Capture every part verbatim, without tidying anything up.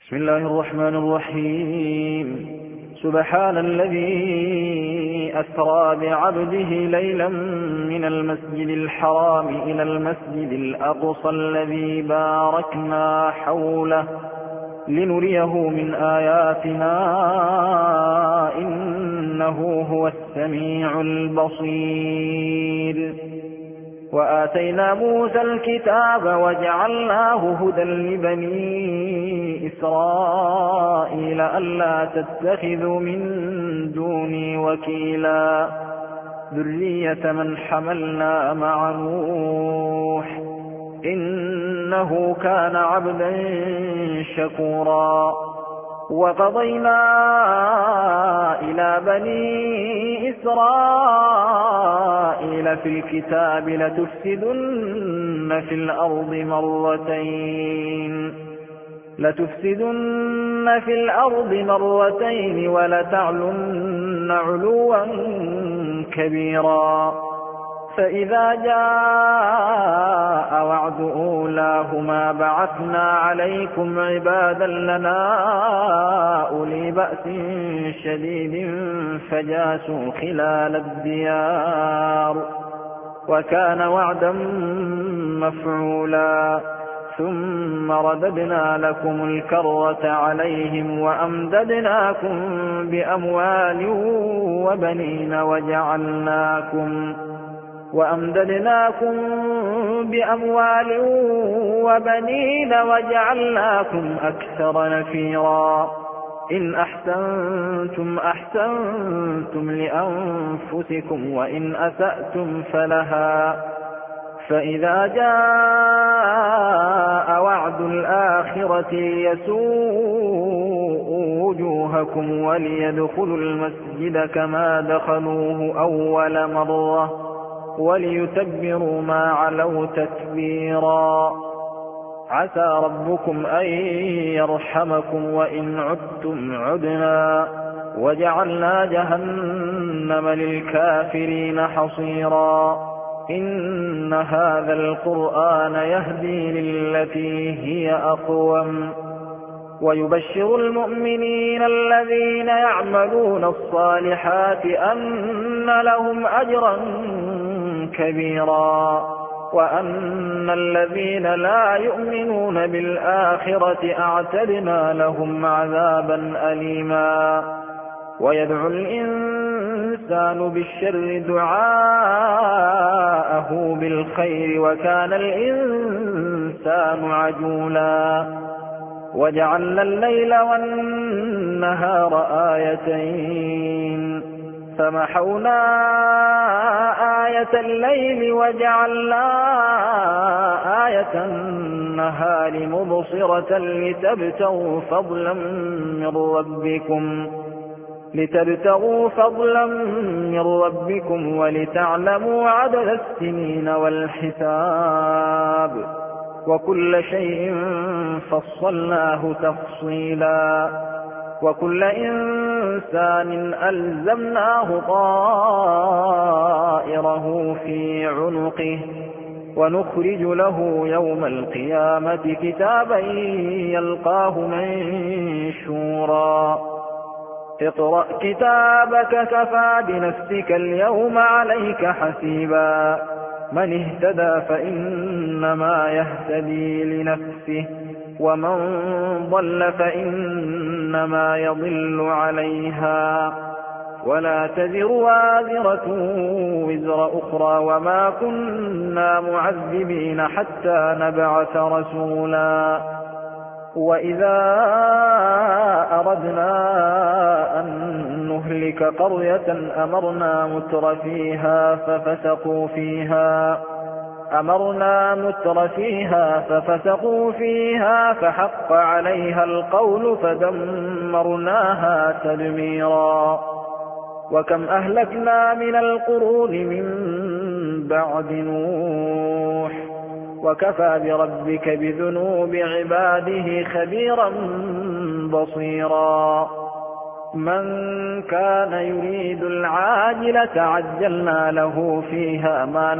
بسم الله الرحمن الرحيم. سبحان الذي أسرى بعبده ليلا من المسجد الحرام إلى المسجد الأقصى الذي باركنا حوله لنريه من آياتنا إنه هو السميع البصير. وآتينا موسى الكتاب وجعلناه هدى لبني إسرائيل ألا تتخذوا من دوني وكيلا ذرية من حملنا مع نوح إنه كان عبدا شكورا. وقضينا إلى بني إسرائيل في الكتاب لتفسدن في الأرض مرتين لتفسدن في الأرض مرتين ولتعلن علوا كبيرا. فإذا جاء وعد أولاهما بعثنا عليكم عبادا لنا أولي بأس شديد فجاسوا خلال الديار وكان وعدا مفعولا. ثم رددنا لكم الكرة عليهم وأمددناكم بأموال وبنين وجعلناكم وأمددناكم بأموال وبنين وجعلناكم أكثر نفيرا. إن أحسنتم أحسنتم لأنفسكم وإن أسأتم فلها. فإذا جاء وعد الآخرة يسوء وجوهكم وليدخلوا المسجد كما دخلوه أول مرة وليتبروا ما علوا تتبيرا. عسى ربكم أن يرحمكم وإن عدتم عدنا وجعلنا جهنم للكافرين حصيرا. إن هذا القرآن يهدي للتي هي أقوم ويبشر المؤمنين الذين يعملون الصالحات أن لهم أجرا كبيرا وأن الذين لا يؤمنون بالآخرة أعتدنا لهم عذابا أليما. ويدعو الإنسان بالشر دعاءه بالخير وكان الإنسان عجولا. وجعلنا الليل والنهار آيتين فمحونا آية الليل وجعلنا آية النهار مبصرة لتبتغوا فضلا من ربكم لتبتغوا فضلا من ربكم ولتعلموا عدد السنين والحساب وكل شيء فصلناه تفصيلا. وكل إنسان ألزمناه طائره في عنقه ونخرج له يوم القيامة كتابا يلقاه منشورا. اقرأ كتابك كفى بنفسك اليوم عليك حسيبا. من اهتدى فإنما يهتدي لنفسه ومن ضل فإنما يضل عليها ولا تزر وازرة وزر أخرى وما كنا معذبين حتى نبعث رسولا. وإذا أردنا أن نهلك قرية أمرنا متر فيها ففسقوا فيها أمرنا متر فيها ففسقوا فيها فحق عليها القول فدمرناها تدميرا. وكم أهلكنا من القرون من بعد نوح وكفى بربك بذنوب عباده خبيرا بصيرا. من كان يريد العاجلة عجلنا له فيها ما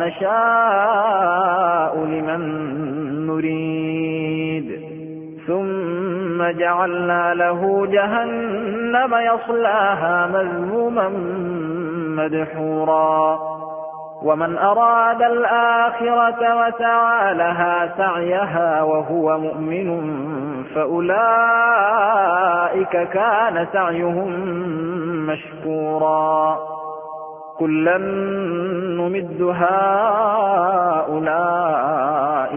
نشاء لمن نريد ثم ثم جعلنا له جهنم يصلاها مذموما مدحورا ومن أراد الآخرة وسعى لها سعيها وهو مؤمن فأولئك كان سعيهم مشكورا كلا نمد هؤلاء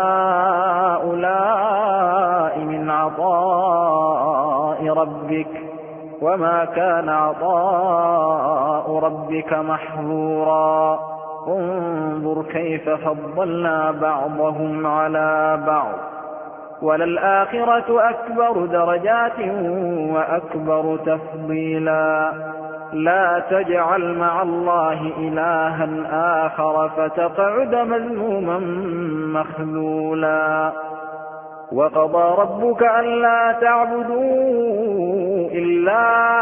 وهؤلاء من عطاء ربك وما كان عطاء ربك محظورا انظر كيف فضلنا بعضهم على بعض وللآخرة أكبر درجات وأكبر تفضيلا لا تجعل مع الله إلها آخر فتقعد مذموما مخذولا وقضى ربك ألا تعبدوا إلا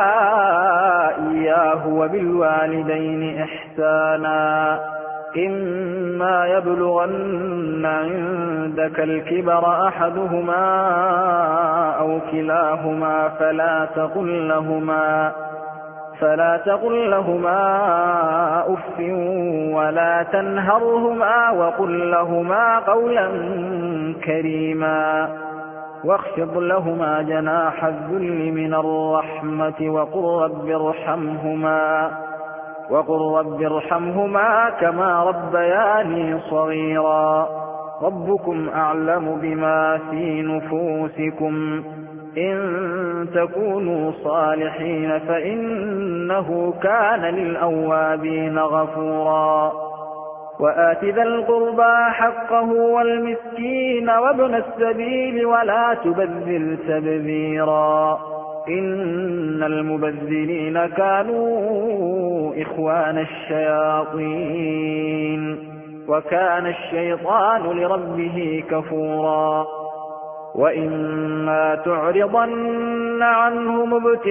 إياه وبالوالدين إحسانا إما يبلغن عندك الكبر أحدهما أو كلاهما فلا تقل لهما فلا تقل لهما أف ولا تنهرهما وقل لهما قولا كريما واخفض لهما جناح الذل من الرحمة وقل رب ارحمهما وقل رب ارحمهما كما ربياني صغيرا ربكم أعلم بما في نفوسكم إن تكونوا صالحين فإنه كان للأوابين غفورا وآت ذا القربى حقه والمسكين وابن السبيل ولا تبذل تبذيرا إن المبذلين كانوا إخوان الشياطين وكان الشيطان لربه كفورا وإما تعرضن عنهم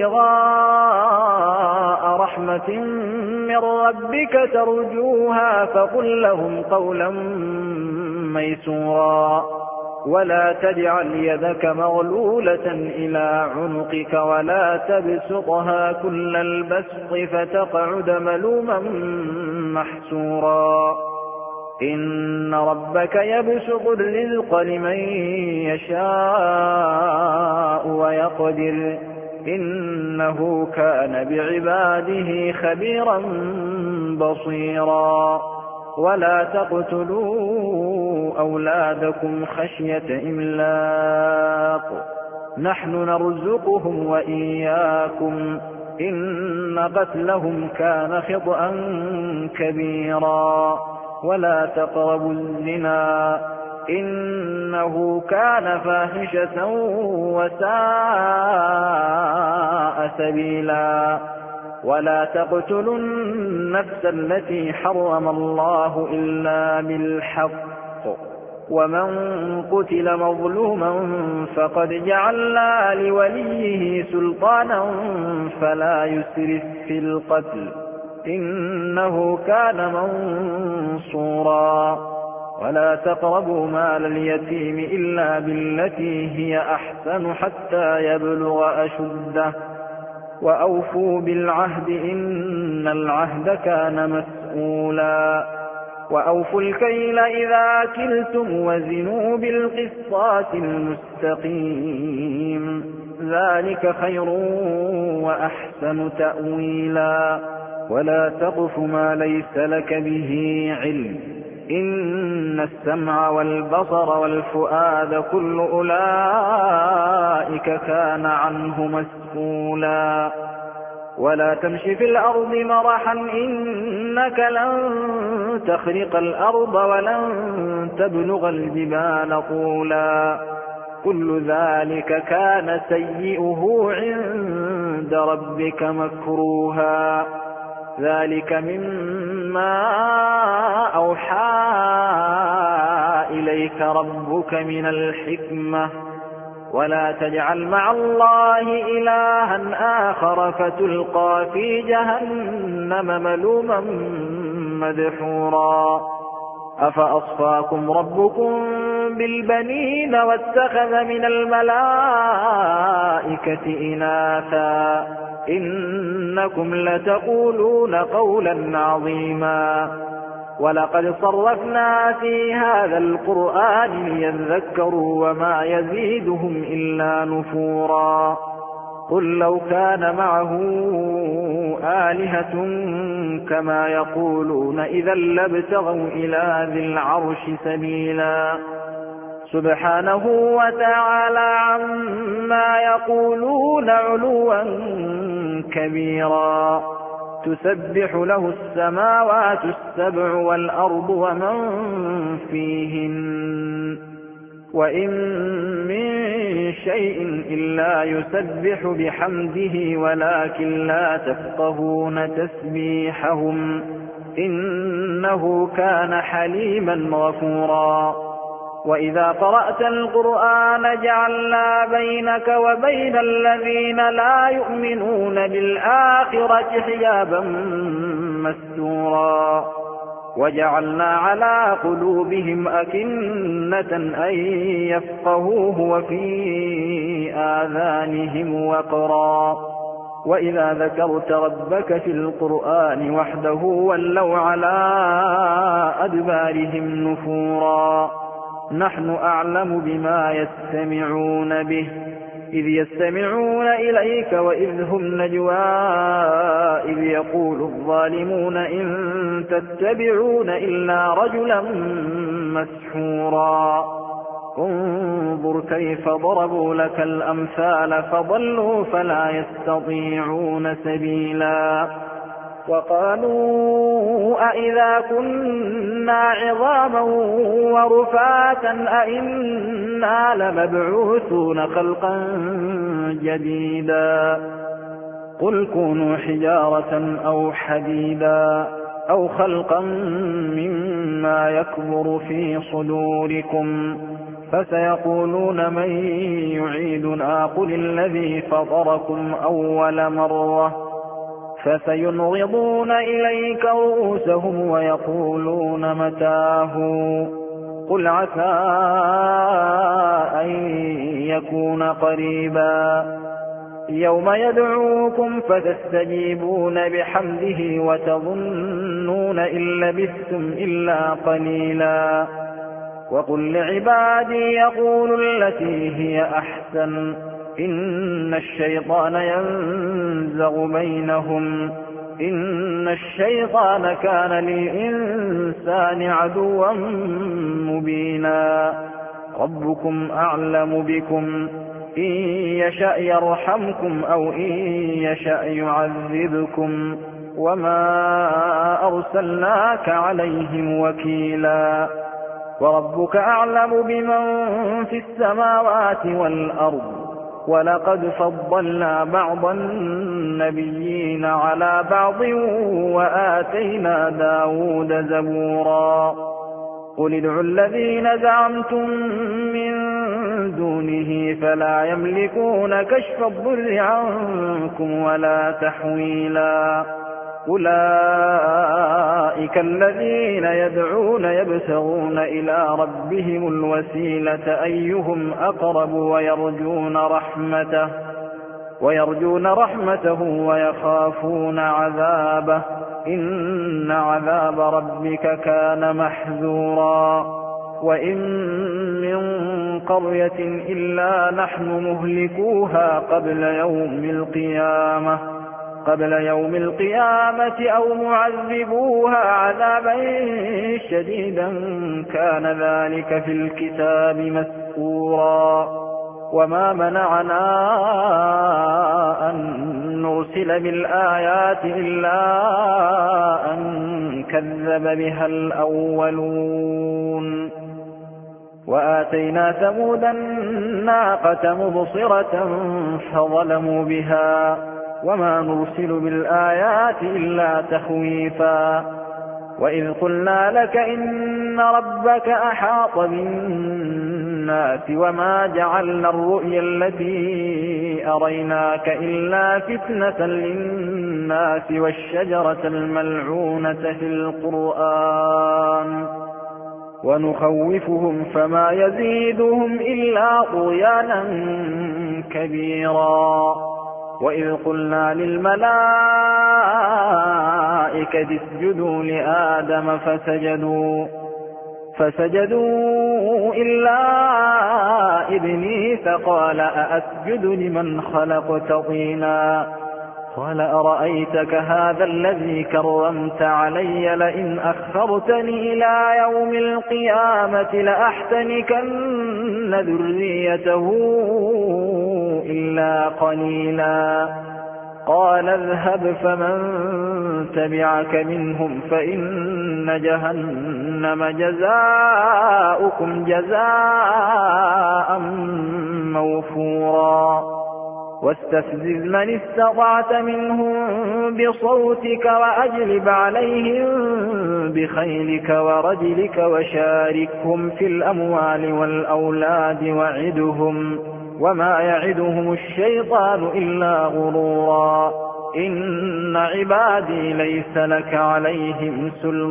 ابتغاء رحمة من ربك ترجوها فقل لهم قولا ميسورا ولا تجعل يدك مغلولة إلى عنقك ولا تبسطها كل البسط فتقعد ملوما محسورا إن ربك يبسط الرزق لمن يشاء ويقدر إنه كان بعباده خبيرا بصيرا ولا تقتلوا أولادكم خشية إملاق نحن نرزقهم وإياكم إن قتلهم كان خطأ كبيرا ولا تقربوا الزنا إنه كان فاحشة وساء سبيلا ولا تقتلوا النفس التي حرم الله إلا بالحق ومن قتل مظلوما فقد جعلنا لوليه سلطانا فلا يسرف في القتل إنه كان منصورا ولا تقربوا مال اليتيم إلا بالتي هي أحسن حتى يبلغ أشده وأوفوا بالعهد إن العهد كان مسؤولا وأوفوا الكيل إذا كلتم وزنوا بالقسطاس المستقيم ذلك خير وأحسن تأويلا ولا تقف ما ليس لك به علم إن السمع والبصر والفؤاد كل أولئك كان عنه مسؤولا ولا تمشي في الأرض مرحا إنك لن تخرق الأرض ولن تبلغ الجبال طولا كل ذلك كان سيئه عند ربك مكروها ذلك مما أوحى إليك ربك من الحكمة ولا تجعل مع الله إلها آخر فتلقى في جهنم ملوما مدحورا أفأصفاكم ربكم بالبنين واتخذ من الملائكة إناثا إنكم لتقولون قولا عظيما ولقد صرفنا في هذا القرآن ليذكروا وما يزيدهم إلا نفورا قل لو كان معه آلهة كما يقولون إذا لابتغوا إلى ذي العرش سبيلا سبحانه وتعالى عما يقولون علوا كبيرا تسبح له السماوات السبع والأرض ومن فيهن وإن من شيء إلا يسبح بحمده ولكن لا تفقهون تسبيحهم إنه كان حليما غفورا وإذا قرأت القرآن جعلنا بينك وبين الذين لا يؤمنون بالآخرة حجابا مستورا وجعلنا على قلوبهم أكنة أن يفقهوه وفي آذانهم وقرا وإذا ذكرت ربك في القرآن وحده ولوا على أدبارهم نفورا نحن أعلم بما يستمعون به إذ يستمعون إليك وإذ هم نجوى إذ يقول الظالمون إن تتبعون إلا رجلا مسحورا انظر كيف ضربوا لك الأمثال فضلوا فلا يستطيعون سبيلا وقالوا أئذا كنا عظاما ورفاتا أئنا لمبعوثون خلقا جديدا قل كونوا حجارة أو حديدا أو خلقا مما يكبر في صدوركم فسيقولون من يعيدنا قل الذي فطركم أول مرة فسينغضون إليك رؤوسهم ويقولون متاه قل عسى أن يكون قريبا يوم يدعوكم فتستجيبون بحمده وتظنون إن لبثتم إلا قليلا وقل لعبادي يقولوا التي هي أحسن إن الشيطان ينزغ بينهم إن الشيطان كان للإنسان عدوا مبينا ربكم أعلم بكم إن يشأ يرحمكم أو إن يشأ يعذبكم وما أرسلناك عليهم وكيلا وربك أعلم بمن في السماوات والأرض ولقد فضلنا بعض النبيين على بعض وآتينا داود زبورا قل ادعوا الذين زعمتم من دونه فلا يملكون كشف الضر عنكم ولا تحويلا أولئك الذين يدعون يبتغون إلى ربهم الوسيلة أيهم أقرب ويرجون رحمته ويرجون رحمته ويخافون عذابه إن عذاب ربك كان محذورا وإن من قرية إلا نحن مهلكوها قبل يوم القيامة قبل يوم القيامة أو معذبوها عذابا شديدا كان ذلك في الكتاب مسطورا وما منعنا أن نرسل بالآيات إلا أن كذب بها الأولون وآتينا ثمود الناقة مبصرة فظلموا بها وما نرسل بالآيات إلا تخويفا وإذ قلنا لك إن ربك أحاط بالناس وما جعلنا الرؤيا التي أريناك إلا فتنة للناس والشجرة الملعونة في القرآن ونخوفهم فما يزيدهم إلا طغيانا كبيرا. وإذ قلنا للملائكة اسجدوا لآدم فسجدوا فسجدوا إلا إبليس قال أأسجد لمن خلقت طينا قال أرأيتك هذا الذي كرمت علي لئن أخرتني إلى يوم القيامة لأحتنكن ذريته إلا قليلا. قال اذهب فمن تبعك منهم فإن جهنم جزاؤكم جزاء موفورا. واستفزز من استطعت منهم بصوتك وأجلب عليهم بخيلك ورجلك وشاركهم في الأموال والأولاد وعدهم وما يعدهم الشيطان إلا غرورا. إن عبادي ليس لك عليهم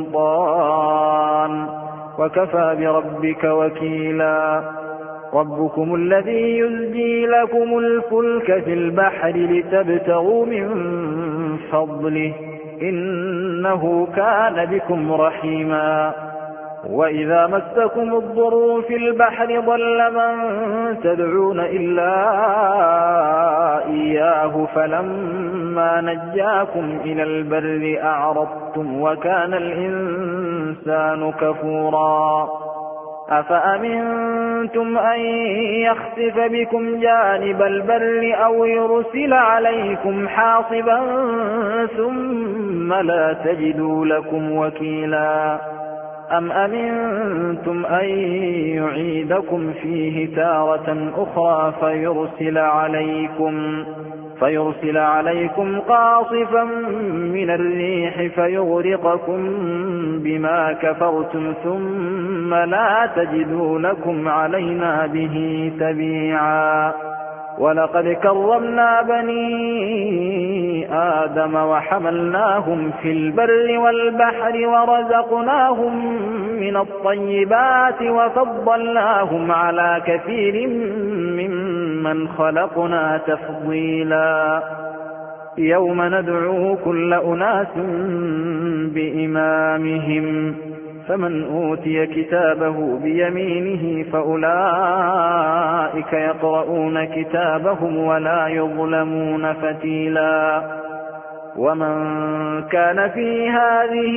سلطان وكفى بربك وكيلا. ربكم الذي يزجي لكم الفلك في البحر لتبتغوا من فضله إنه كان بكم رحيما. وإذا مسكم الضر في البحر ضل من تدعون إلا إياه فلما نجاكم إلى البر أعرضتم وكان الإنسان كفورا. أفأمنتم أن يخسف بكم جانب البر أو يرسل عليكم حاصبا ثم لا تجدوا لكم وكيلا. أم أمنتم أن يعيدكم فيه تارة أخرى فيرسل عليكم فيرسل عليكم قاصفا من الريح فيغرقكم بما كفرتم ثم لا تجدوا لكم علينا به تبيعا. ولقد كرمنا بني آدم وحملناهم في البر والبحر ورزقناهم من الطيبات وفضلناهم على كثير ممن خلقنا تفضيلا. يوم ندعو كل أناس بإمامهم فمن أوتي كتابه بيمينه فأولئك يقرؤون كتابهم ولا يظلمون فتيلا. ومن كان في هذه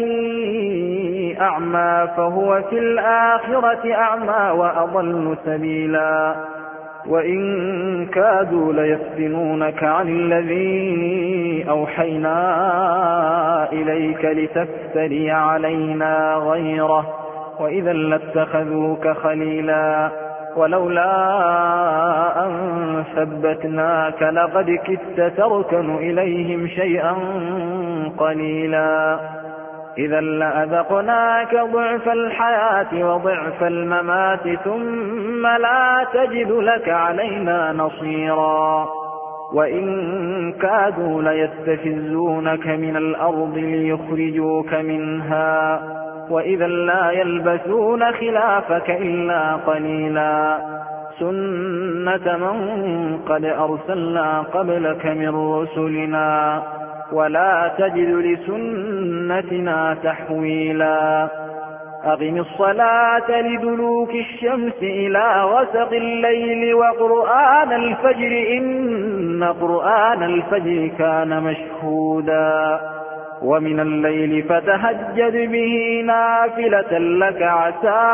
أعمى فهو في الآخرة أعمى وأضل سبيلا. وإن كادوا ليفتنونك عن الذي أوحينا إليك لتفتري علينا غيره وإذا لاتخذوك خليلا. ولولا أن ثبتناك لقد كدت تركن إليهم شيئا قليلا. إذا لأذقناك ضعف الحياة وضعف الممات ثم لا تجد لك علينا نصيرا. وإن كادوا ليستفزونك من الأرض ليخرجوك منها وإذا لا يلبثون خلافك إلا قليلا. سنة من قد أرسلنا قبلك من رسلنا ولا تجد لسنتنا تحويلا. أقم الصلاة لدلوك الشمس إلى غسق الليل وقرآن الفجر إن قرآن الفجر كان مشهودا. ومن الليل فتهجد به نافلة لك عسى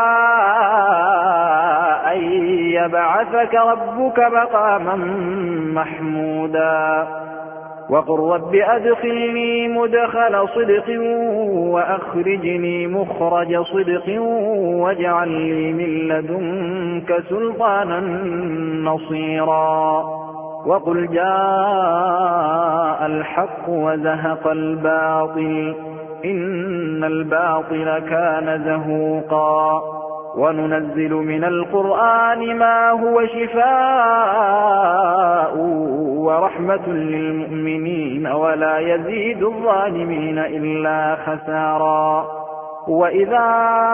أن يبعثك ربك مقاما محمودا. وقل رب أدخلني مدخل صدق وأخرجني مخرج صدق واجعل لي من لدنك سلطانا نصيرا. وقل جاء الحق وزهق الباطل إن الباطل كان زهوقا. وننزل من القرآن ما هو شفاء ورحمة للمؤمنين ولا يزيد الظالمين إلا خسارا. وإذا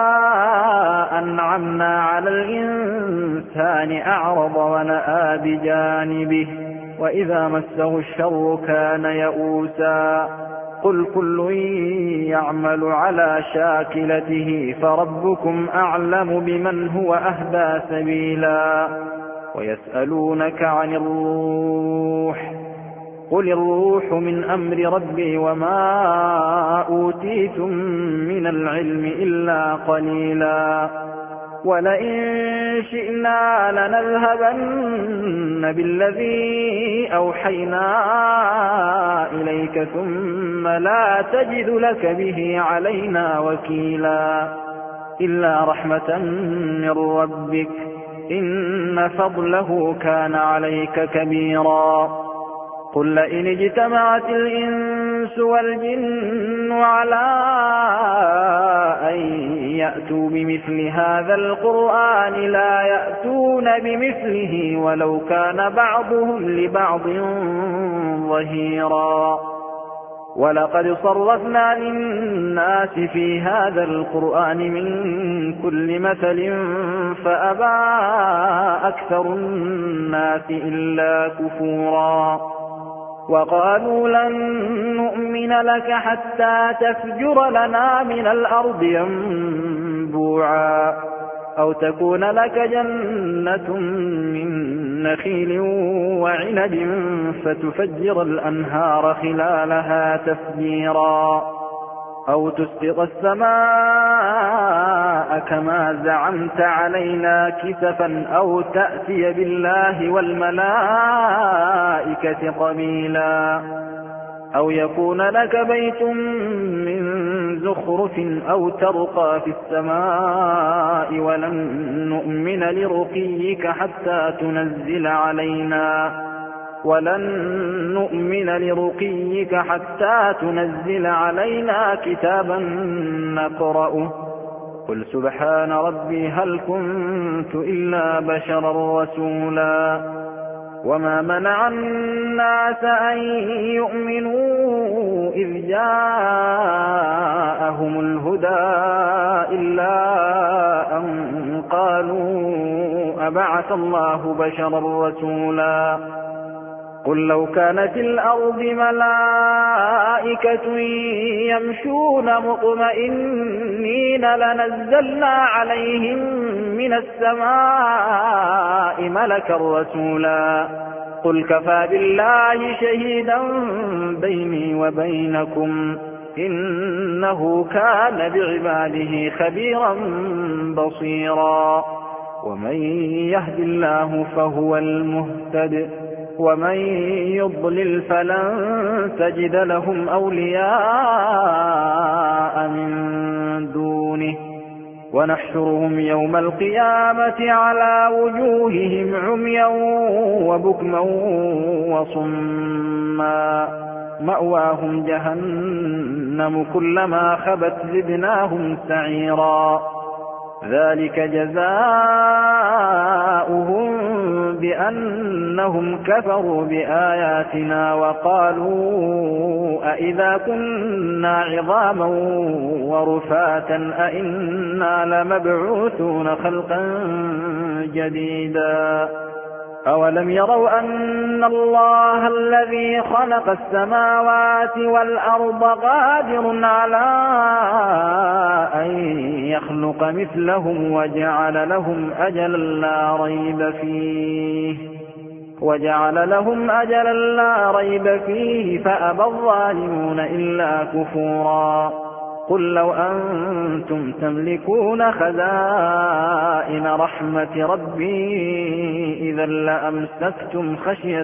أنعمنا على الإنسان أعرض ونأى بجانبه وإذا مسه الشر كان يئوسا قل كل يعمل على شاكلته فربكم أعلم بمن هو أهدى سبيلا ويسألونك عن الروح قل الروح من أمر ربي وما أوتيتم من العلم إلا قليلا ولئن شئنا لنذهبن بالذي أوحينا إليك ثم لا تجد لك به علينا وكيلا إلا رحمة من ربك إن فضله كان عليك كبيرا قل لئن اجتمعت الإنس والجن على أن يأتوا بمثل هذا القرآن لا يأتون بمثله ولو كان بعضهم لبعض ظهيرا ولقد صرفنا للناس في هذا القرآن من كل مثل فأبى أكثر الناس إلا كفورا وقالوا لن نؤمن لك حتى تفجر لنا من الأرض ينبوعا أو تكون لك جنة من نخيل وعنب فتفجر الأنهار خلالها تفجيرا أو تسقط السماء كما زعمت علينا كسفا أو تأتي بالله والملائكة قبيلا أو يكون لك بيت من زخرف أو ترقى في السماء ولن نؤمن لرقيك حتى تنزل علينا ولن نؤمن لرقيك حتى تنزل علينا كتابا نقرأه قل سبحان ربي هل كنت إلا بشرا رسولا وما منع الناس أن يؤمنوا إذ جاءهم الهدى إلا أن قالوا أبعث الله بشرا رسولا قل لو كانت الأرض ملائكة يمشون مطمئنين لنزلنا عليهم من السماء ملكا رسولا قل كفى بالله شهيدا بيني وبينكم إنه كان بعباده خبيرا بصيرا ومن يهد الله فهو المهتد ومن يضلل فلن تجد لهم أولياء من دونه ونحشرهم يوم القيامة على وجوههم عميا وبكما وصما مأواهم جهنم كلما خبت زدناهم سعيرا ذلك جزاؤهم بأنهم كفروا بآياتنا وقالوا أئذا كنا عظاما ورفاتا أئنا لمبعوثون خلقا جديدا أولم يروا أن الله الذي خلق السماوات والأرض قادر على أن يخلق مثلهم وجعل لهم أجلا لا ريب فيه وجعل لهم أجلا لا ريب فيه فأبى الظالمون إلا كفورا قل لو أنتم تملكون خزائن رحمة ربي إذا لأمسكتم خشية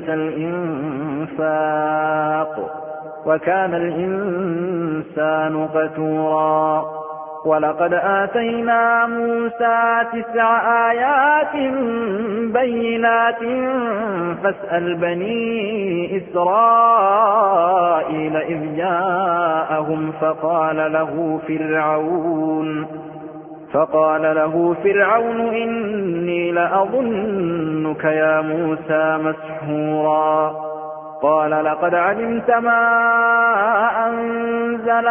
الإنفاق وكان الإنسان قتورا ولقد آتينا موسى تسع آيات بينات فاسأل بني إسرائيل إذ جاءهم فقال له فرعون فقال له فرعون إني لأظنك يا موسى مسحورا قال لقد علمت ما أنزل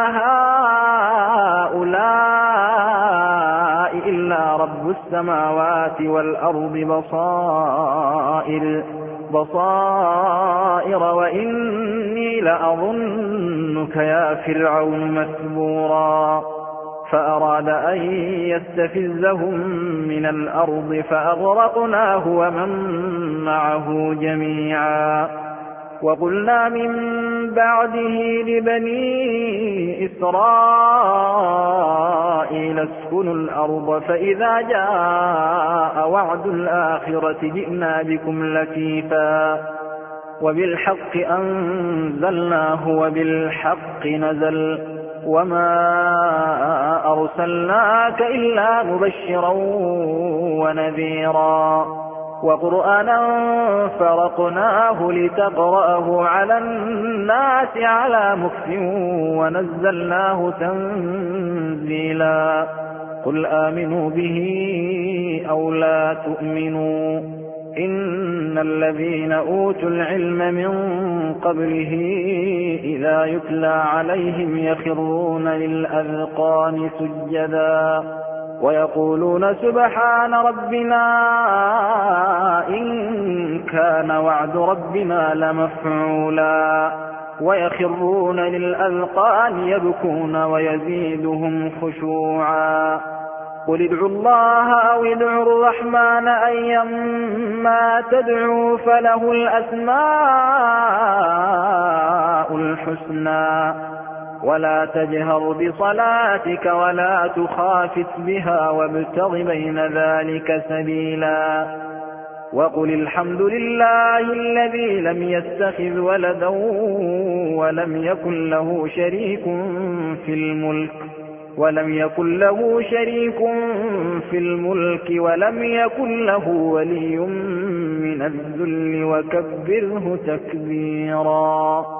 هؤلاء إلا رب السماوات والأرض بصائر, بصائر وإني لأظنك يا فرعون مثبورا فأراد أن يستفزهم من الأرض فأغرقناه ومن معه جميعا وقلنا من بعده لبني إسرائيل اسكنوا الأرض فإذا جاء وعد الآخرة جئنا بكم لفيفا وبالحق أنزلناه وبالحق نزل وما أرسلناك إلا مبشرا ونذيرا وقرآنا فرقناه لتقرأه على الناس على مكث ونزلناه تنزيلا قل آمنوا به أو لا تؤمنوا إن الذين أوتوا العلم من قبله إذا يتلى عليهم يخرون للأذقان سجدا ويقولون سبحان ربنا إن كان وعد ربنا لمفعولا ويخرون للأذقان يبكون ويزيدهم خشوعا قل ادعوا الله أو ادعوا الرحمن أيما تدعوا فله الأسماء الحسنى ولا تجهر بصلاتك ولا تخافت بها وابتغ بين ذلك سبيلا وقل الحمد لله الذي لم يتخذ ولدا ولم يكن له شريك في الملك ولم يكن له شريك في الملك ولم يكن له ولي من الذل وكبره تكبيرا